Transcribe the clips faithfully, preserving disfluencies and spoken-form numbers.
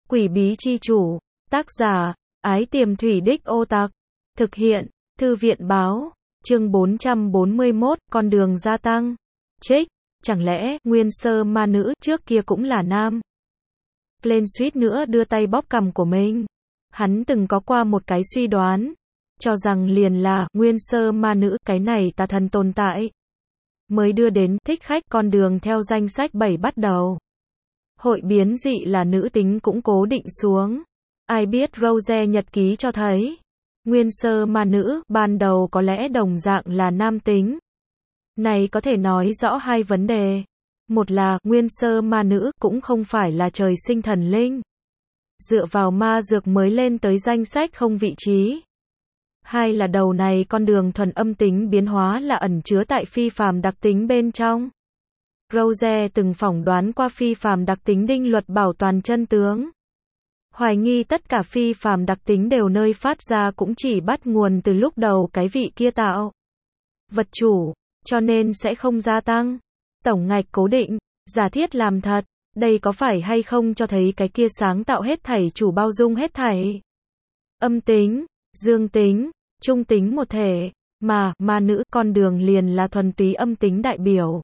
Quỷ bí chi chủ, tác giả, Ái Tiềm Thủy Đích Ô Tặc, thực hiện, Thư viện báo, chương bốn trăm bốn mươi mốt, con đường gia tăng. Trích, chẳng lẽ, nguyên sơ ma nữ trước kia cũng là nam? Glenn suýt nữa đưa tay bóp cằm của mình. Hắn từng có qua một cái suy đoán, cho rằng liền là nguyên sơ ma nữ, cái này tà thần tồn tại. Mới đưa đến thích khách con đường theo danh sách bảy bắt đầu. Hội biến dị là nữ tính cũng cố định xuống. Ai biết Rose nhật ký cho thấy, nguyên sơ ma nữ ban đầu có lẽ đồng dạng là nam tính. Này có thể nói rõ hai vấn đề. Một là, nguyên sơ ma nữ cũng không phải là trời sinh thần linh. Dựa vào ma dược mới lên tới danh sách không vị trí. Hai là đầu này con đường thuần âm tính biến hóa là ẩn chứa tại phi phàm đặc tính bên trong. Rose từng phỏng đoán qua phi phàm đặc tính định luật bảo toàn chân tướng. Hoài nghi tất cả phi phàm đặc tính đều nơi phát ra cũng chỉ bắt nguồn từ lúc đầu cái vị kia tạo vật chủ, cho nên sẽ không gia tăng. Tổng ngạch cố định, giả thiết làm thật, đây có phải hay không cho thấy cái kia sáng tạo hết thảy chủ bao dung hết thảy. Âm tính, dương tính, trung tính một thể, mà, ma nữ con đường liền là thuần túy âm tính đại biểu.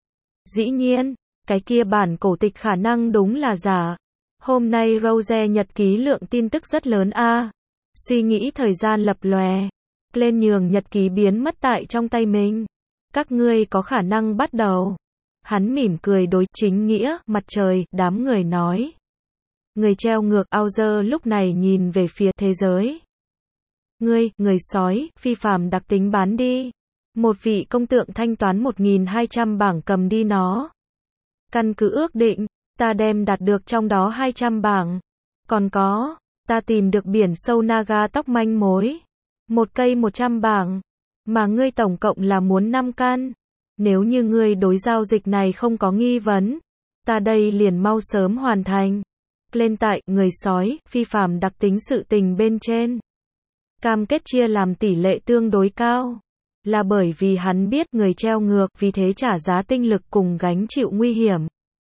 Dĩ nhiên, cái kia bản cổ tịch khả năng đúng là giả. Hôm nay Rose nhật ký lượng tin tức rất lớn a. À. Suy nghĩ thời gian lập lòe. Lên nhường nhật ký biến mất tại trong tay mình. Các ngươi có khả năng bắt đầu. Hắn mỉm cười đối chính nghĩa, mặt trời, đám người nói. Người treo ngược Auger lúc này nhìn về phía thế giới. Ngươi, người sói, phi phàm đặc tính bán đi. Một vị công tượng thanh toán một nghìn hai trăm bảng cầm đi nó. Căn cứ ước định, ta đem đạt được trong đó hai trăm bảng. Còn có, ta tìm được biển sâu Naga tóc manh mối. Một cây một trăm bảng. Mà ngươi tổng cộng là muốn năm căn. Nếu như ngươi đối giao dịch này không có nghi vấn, ta đây liền mau sớm hoàn thành. Lên tại, người sói, phi phàm đặc tính sự tình bên trên. Cam kết chia làm tỷ lệ tương đối cao. Là bởi vì hắn biết người treo ngược, vì thế trả giá tinh lực cùng gánh chịu nguy hiểm.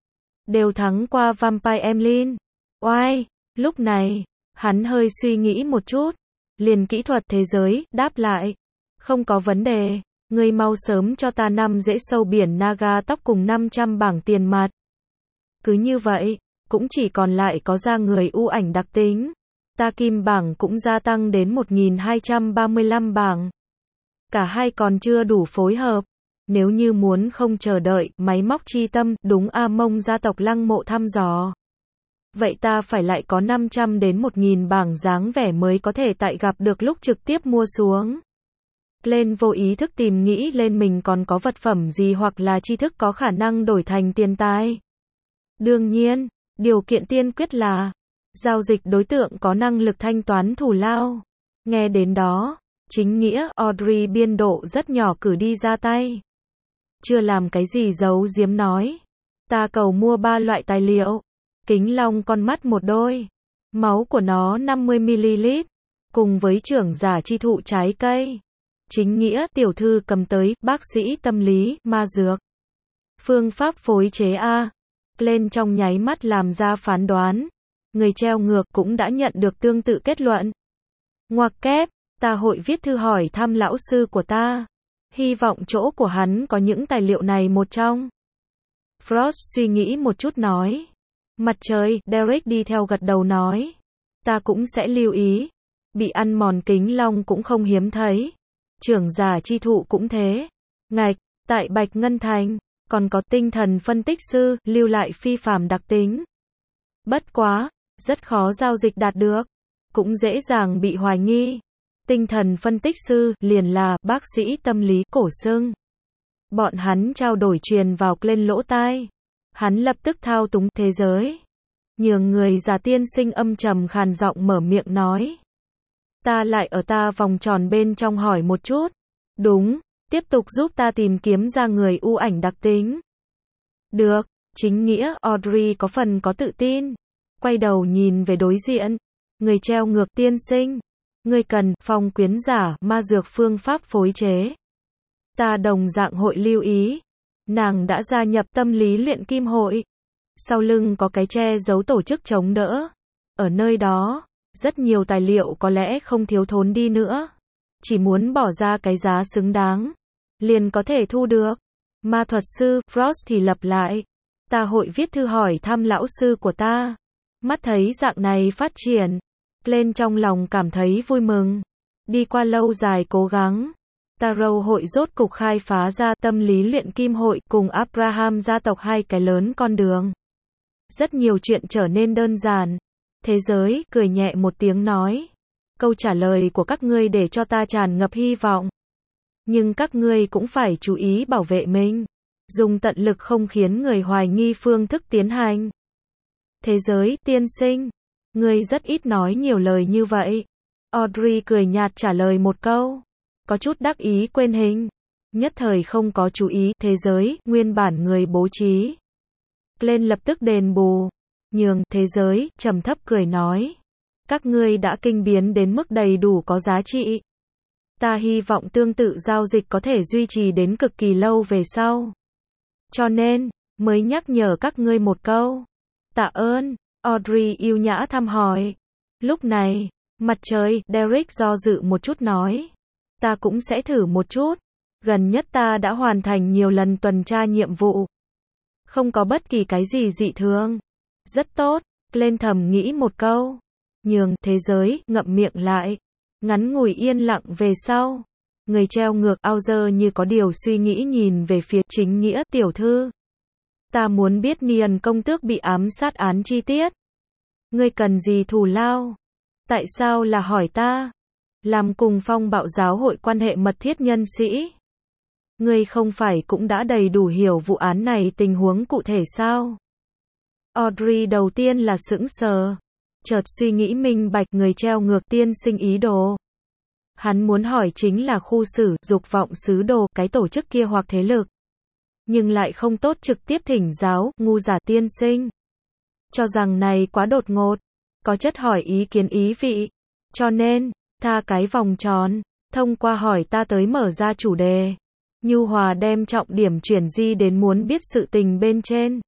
Đều thắng qua Vampire Emlyn. Oai, lúc này, hắn hơi suy nghĩ một chút. Liền kỹ thuật thế giới, đáp lại. Không có vấn đề, ngươi mau sớm cho ta năm rễ sâu biển Naga tóc cùng năm trăm bảng tiền mặt. Cứ như vậy, cũng chỉ còn lại có ra người u ảnh đặc tính. Ta kim bảng cũng gia tăng đến một nghìn hai trăm ba mươi lăm bảng. Cả hai còn chưa đủ phối hợp. Nếu như muốn không chờ đợi, máy móc chi tâm, đúng A Mông gia tộc lăng mộ thăm dò. Vậy ta phải lại có năm trăm đến một nghìn bảng dáng vẻ mới có thể tại gặp được lúc trực tiếp mua xuống. Lên vô ý thức tìm nghĩ lên mình còn có vật phẩm gì hoặc là tri thức có khả năng đổi thành tiền tài. Đương nhiên, điều kiện tiên quyết là giao dịch đối tượng có năng lực thanh toán thù lao. Nghe đến đó, chính nghĩa Audrey biên độ rất nhỏ cử đi ra tay. Chưa làm cái gì giấu giếm nói. Ta cầu mua ba loại tài liệu. Kính long con mắt một đôi. Máu của nó năm mươi mi li lít. Cùng với trưởng giả chi thụ trái cây. Chính nghĩa tiểu thư cầm tới, bác sĩ tâm lý, ma dược. Phương pháp phối chế A. Lên trong nháy mắt làm ra phán đoán. Người treo ngược cũng đã nhận được tương tự kết luận. Ngoặc kép, ta hội viết thư hỏi thăm lão sư của ta. Hy vọng chỗ của hắn có những tài liệu này một trong. Frost suy nghĩ một chút nói. Mặt trời, Derek đi theo gật đầu nói. Ta cũng sẽ lưu ý. Bị ăn mòn kính long cũng không hiếm thấy. Trưởng giả chi thụ cũng thế. Ngạch, tại Bạch Ngân Thành, còn có tinh thần phân tích sư, lưu lại phi phàm đặc tính. Bất quá, rất khó giao dịch đạt được. Cũng dễ dàng bị hoài nghi. Tinh thần phân tích sư, liền là, bác sĩ tâm lý, cổ xưng. Bọn hắn trao đổi truyền vào lên lỗ tai. Hắn lập tức thao túng thế giới. Nhường người già tiên sinh âm trầm khàn giọng mở miệng nói. Ta lại ở ta vòng tròn bên trong hỏi một chút. Đúng, tiếp tục giúp ta tìm kiếm ra người u ảnh đặc tính. Được, chính nghĩa, Audrey có phần có tự tin. Quay đầu nhìn về đối diện. Người treo ngược tiên sinh. Ngươi cần, phong quyến giả, ma dược phương pháp phối chế. Ta đồng dạng hội lưu ý. Nàng đã gia nhập tâm lý luyện kim hội. Sau lưng có cái che giấu tổ chức chống đỡ. Ở nơi đó, rất nhiều tài liệu có lẽ không thiếu thốn đi nữa. Chỉ muốn bỏ ra cái giá xứng đáng, liền có thể thu được. Ma thuật sư Frost thì lặp lại. Ta hội viết thư hỏi thăm lão sư của ta. Mắt thấy dạng này phát triển, lên trong lòng cảm thấy vui mừng. Đi qua lâu dài cố gắng, Tarot hội rốt cục khai phá ra tâm lý luyện kim hội cùng Abraham gia tộc hai cái lớn con đường. Rất nhiều chuyện trở nên đơn giản. Thế giới cười nhẹ một tiếng nói. Câu trả lời của các ngươi để cho ta tràn ngập hy vọng. Nhưng các ngươi cũng phải chú ý bảo vệ mình. Dùng tận lực không khiến người hoài nghi phương thức tiến hành. Thế giới tiên sinh. Ngươi rất ít nói nhiều lời như vậy. Audrey cười nhạt trả lời một câu. Có chút đắc ý quên hình. Nhất thời không có chú ý thế giới, nguyên bản người bố trí. Lên lập tức đền bù. Nhường thế giới, trầm thấp cười nói. Các ngươi đã kinh biến đến mức đầy đủ có giá trị. Ta hy vọng tương tự giao dịch có thể duy trì đến cực kỳ lâu về sau. Cho nên, mới nhắc nhở các ngươi một câu. Tạ ơn, Audrey yêu nhã thăm hỏi. Lúc này, mặt trời, Derek do dự một chút nói. Ta cũng sẽ thử một chút. Gần nhất ta đã hoàn thành nhiều lần tuần tra nhiệm vụ. Không có bất kỳ cái gì dị thường. Rất tốt, lên thầm nghĩ một câu. Nhường thế giới, ngậm miệng lại. Ngắn ngủi yên lặng về sau. Người treo ngược Auger như có điều suy nghĩ nhìn về phía chính nghĩa tiểu thư. Ta muốn biết Nian công tước bị ám sát án chi tiết. Ngươi cần gì thù lao? Tại sao là hỏi ta? Làm cùng phong bạo giáo hội quan hệ mật thiết nhân sĩ. Ngươi không phải cũng đã đầy đủ hiểu vụ án này tình huống cụ thể sao? Audrey đầu tiên là sững sờ. Chợt suy nghĩ minh bạch người treo ngược tiên sinh ý đồ. Hắn muốn hỏi chính là khu xử, dục vọng sứ đồ, cái tổ chức kia hoặc thế lực. Nhưng lại không tốt trực tiếp thỉnh giáo, ngu giả tiên sinh. Cho rằng này quá đột ngột. Có chất hỏi ý kiến ý vị. Cho nên, tha cái vòng tròn. Thông qua hỏi ta tới mở ra chủ đề. Nhu hòa đem trọng điểm chuyển di đến muốn biết sự tình bên trên.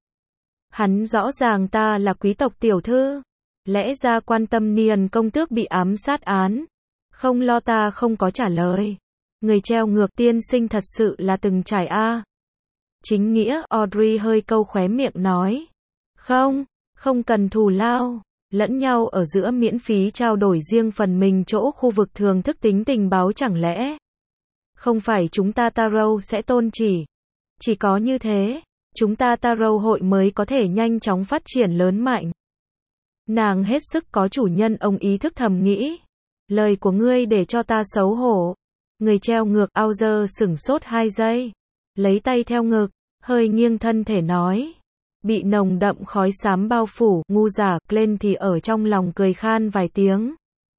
Hắn rõ ràng ta là quý tộc tiểu thư. Lẽ ra quan tâm Nian công tước bị ám sát án. Không lo ta không có trả lời. Người treo ngược tiên sinh thật sự là từng trải a. Chính nghĩa, Audrey hơi câu khóe miệng nói. Không, không cần thù lao. Lẫn nhau ở giữa miễn phí trao đổi riêng phần mình chỗ khu vực thường thức tính tình báo chẳng lẽ. Không phải chúng ta Tarot sẽ tôn chỉ. Chỉ có như thế, chúng ta Tarot hội mới có thể nhanh chóng phát triển lớn mạnh. Nàng hết sức có chủ nhân ông ý thức thầm nghĩ. Lời của ngươi để cho ta xấu hổ. Người treo ngược Auger sửng sốt hai giây. Lấy tay theo ngực, hơi nghiêng thân thể nói. Bị nồng đậm khói xám bao phủ, ngu giả, lên thì ở trong lòng cười khan vài tiếng.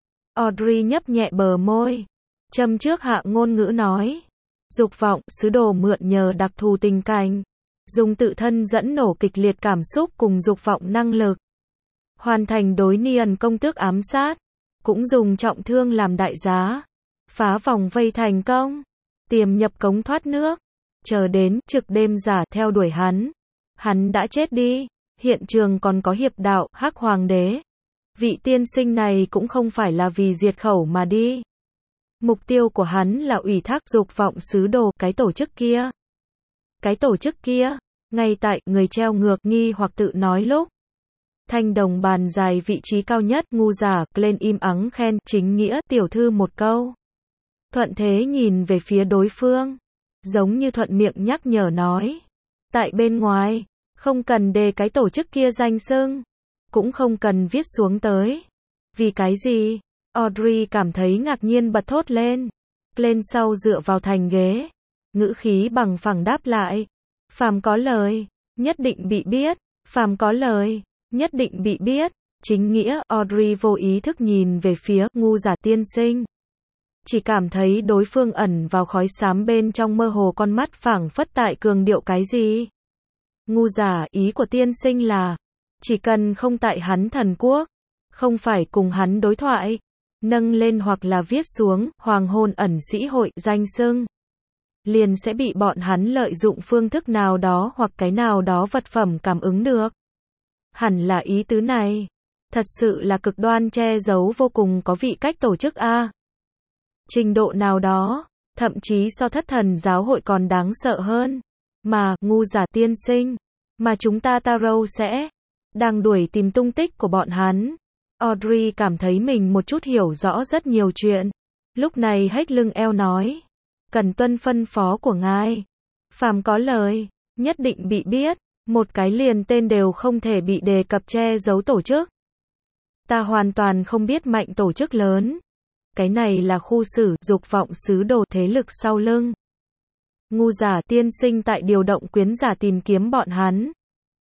Audrey nhấp nhẹ bờ môi. Châm trước hạ ngôn ngữ nói. Dục vọng, sứ đồ mượn nhờ đặc thù tình cảnh. Dùng tự thân dẫn nổ kịch liệt cảm xúc cùng dục vọng năng lực. Hoàn thành đối Nian công tước ám sát. Cũng dùng trọng thương làm đại giá. Phá vòng vây thành công. Tiềm nhập cống thoát nước. Chờ đến, trực đêm giả theo đuổi hắn. Hắn đã chết đi. Hiện trường còn có hiệp đạo, Hắc Hoàng đế. Vị tiên sinh này cũng không phải là vì diệt khẩu mà đi. Mục tiêu của hắn là ủy thác dục vọng sứ đồ, cái tổ chức kia. Cái tổ chức kia. Ngay tại, người treo ngược nghi hoặc tự nói lúc. Thanh đồng bàn dài vị trí cao nhất, ngu giả, lên im ắng khen, chính nghĩa, tiểu thư một câu. Thuận thế nhìn về phía đối phương. Giống như thuận miệng nhắc nhở nói. Tại bên ngoài, không cần đề cái tổ chức kia danh xưng. Cũng không cần viết xuống tới. Vì cái gì? Audrey cảm thấy ngạc nhiên bật thốt lên. Lên sau dựa vào thành ghế. Ngữ khí bằng phẳng đáp lại. Phàm có lời, nhất định bị biết. Phàm có lời, nhất định bị biết. Chính nghĩa, Audrey vô ý thức nhìn về phía ngu giả tiên sinh. Chỉ cảm thấy đối phương ẩn vào khói xám bên trong mơ hồ con mắt phảng phất tại cường điệu cái gì. Ngu giả, ý của tiên sinh là, chỉ cần không tại hắn thần quốc, không phải cùng hắn đối thoại, nâng lên hoặc là viết xuống, hoàng hôn ẩn sĩ hội, danh xưng, liền sẽ bị bọn hắn lợi dụng phương thức nào đó hoặc cái nào đó vật phẩm cảm ứng được. Hẳn là ý tứ này. Thật sự là cực đoan che giấu vô cùng có vị cách tổ chức a. Trình độ nào đó, thậm chí so thất thần giáo hội còn đáng sợ hơn. Mà, ngu giả tiên sinh, mà chúng ta Tarot sẽ đang đuổi tìm tung tích của bọn hắn. Audrey cảm thấy mình một chút hiểu rõ rất nhiều chuyện. Lúc này hếch lưng eo nói, cần tuân phân phó của ngài. Phàm có lời, nhất định bị biết, một cái liền tên đều không thể bị đề cập che giấu tổ chức. Ta hoàn toàn không biết mạnh tổ chức lớn. Cái này là khu xử, dục vọng sứ đồ thế lực sau lưng. Ngu giả tiên sinh tại điều động quyến giả tìm kiếm bọn hắn.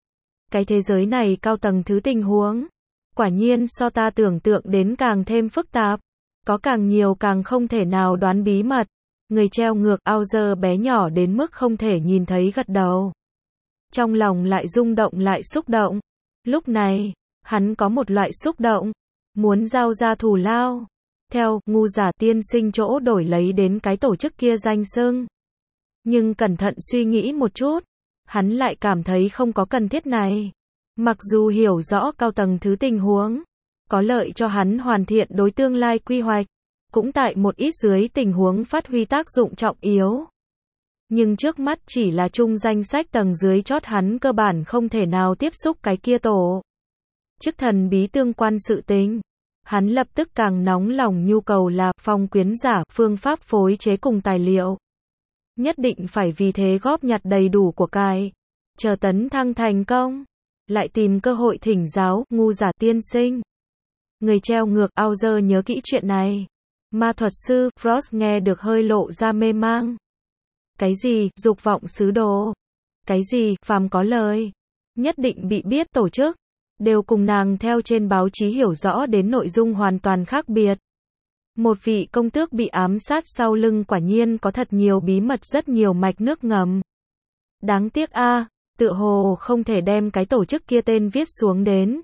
Cái thế giới này cao tầng thứ tình huống. Quả nhiên so ta tưởng tượng đến càng thêm phức tạp. Có càng nhiều càng không thể nào đoán bí mật. Người treo ngược Auger bé nhỏ đến mức không thể nhìn thấy gật đầu. Trong lòng lại rung động lại xúc động. Lúc này, hắn có một loại xúc động. Muốn giao ra thù lao. Theo, ngu giả tiên sinh chỗ đổi lấy đến cái tổ chức kia danh xưng. Nhưng cẩn thận suy nghĩ một chút. Hắn lại cảm thấy không có cần thiết này. Mặc dù hiểu rõ cao tầng thứ tình huống. Có lợi cho hắn hoàn thiện đối tương lai quy hoạch. Cũng tại một ít dưới tình huống phát huy tác dụng trọng yếu. Nhưng trước mắt chỉ là chung danh sách tầng dưới chót hắn cơ bản không thể nào tiếp xúc cái kia tổ. Chức thần bí tương quan sự tình. Hắn lập tức càng nóng lòng nhu cầu là phong quyến giả, phương pháp phối chế cùng tài liệu. Nhất định phải vì thế góp nhặt đầy đủ của cải. Chờ tấn thăng thành công. Lại tìm cơ hội thỉnh giáo, ngu giả tiên sinh. Người treo ngược Auger nhớ kỹ chuyện này. Ma thuật sư Frost nghe được hơi lộ ra mê mang. Cái gì, dục vọng sứ đồ? Cái gì, phàm có lời? Nhất định bị biết tổ chức. Đều cùng nàng theo trên báo chí hiểu rõ đến nội dung hoàn toàn khác biệt. Một vị công tước bị ám sát sau lưng quả nhiên có thật nhiều bí mật rất nhiều mạch nước ngầm. Đáng tiếc a, à, tựa hồ không thể đem cái tổ chức kia tên viết xuống đến.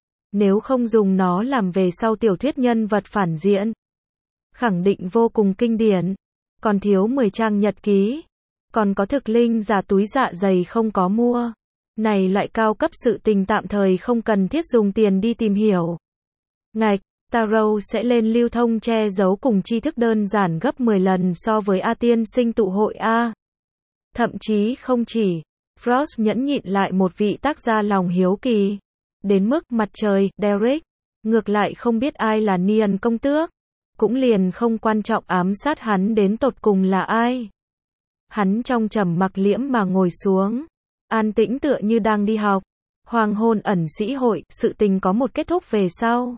Nếu không dùng nó làm về sau tiểu thuyết nhân vật phản diện. Khẳng định vô cùng kinh điển. Còn thiếu mười trang nhật ký. Còn có thực linh giả túi dạ dày không có mua. Này loại cao cấp sự tình tạm thời không cần thiết dùng tiền đi tìm hiểu. Ngạch, Tarot sẽ lên lưu thông che giấu cùng tri thức đơn giản gấp mười lần so với A tiên sinh tụ hội A. Thậm chí không chỉ, Frost nhẫn nhịn lại một vị tác gia lòng hiếu kỳ. Đến mức mặt trời, Derek, ngược lại không biết ai là Nian công tước. Cũng liền không quan trọng ám sát hắn đến tột cùng là ai. Hắn trong trầm mặc liễm mà ngồi xuống. An tĩnh tựa như đang đi học. Hoàng hôn ẩn sĩ hội, sự tình có một kết thúc về sau.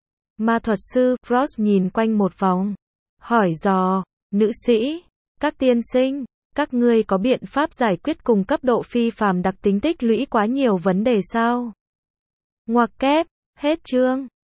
Ma thuật sư, Frost nhìn quanh một vòng. Hỏi dò, nữ sĩ, các tiên sinh, các ngươi có biện pháp giải quyết cùng cấp độ phi phàm đặc tính tích lũy quá nhiều vấn đề sao? Ngoặc kép, hết chương.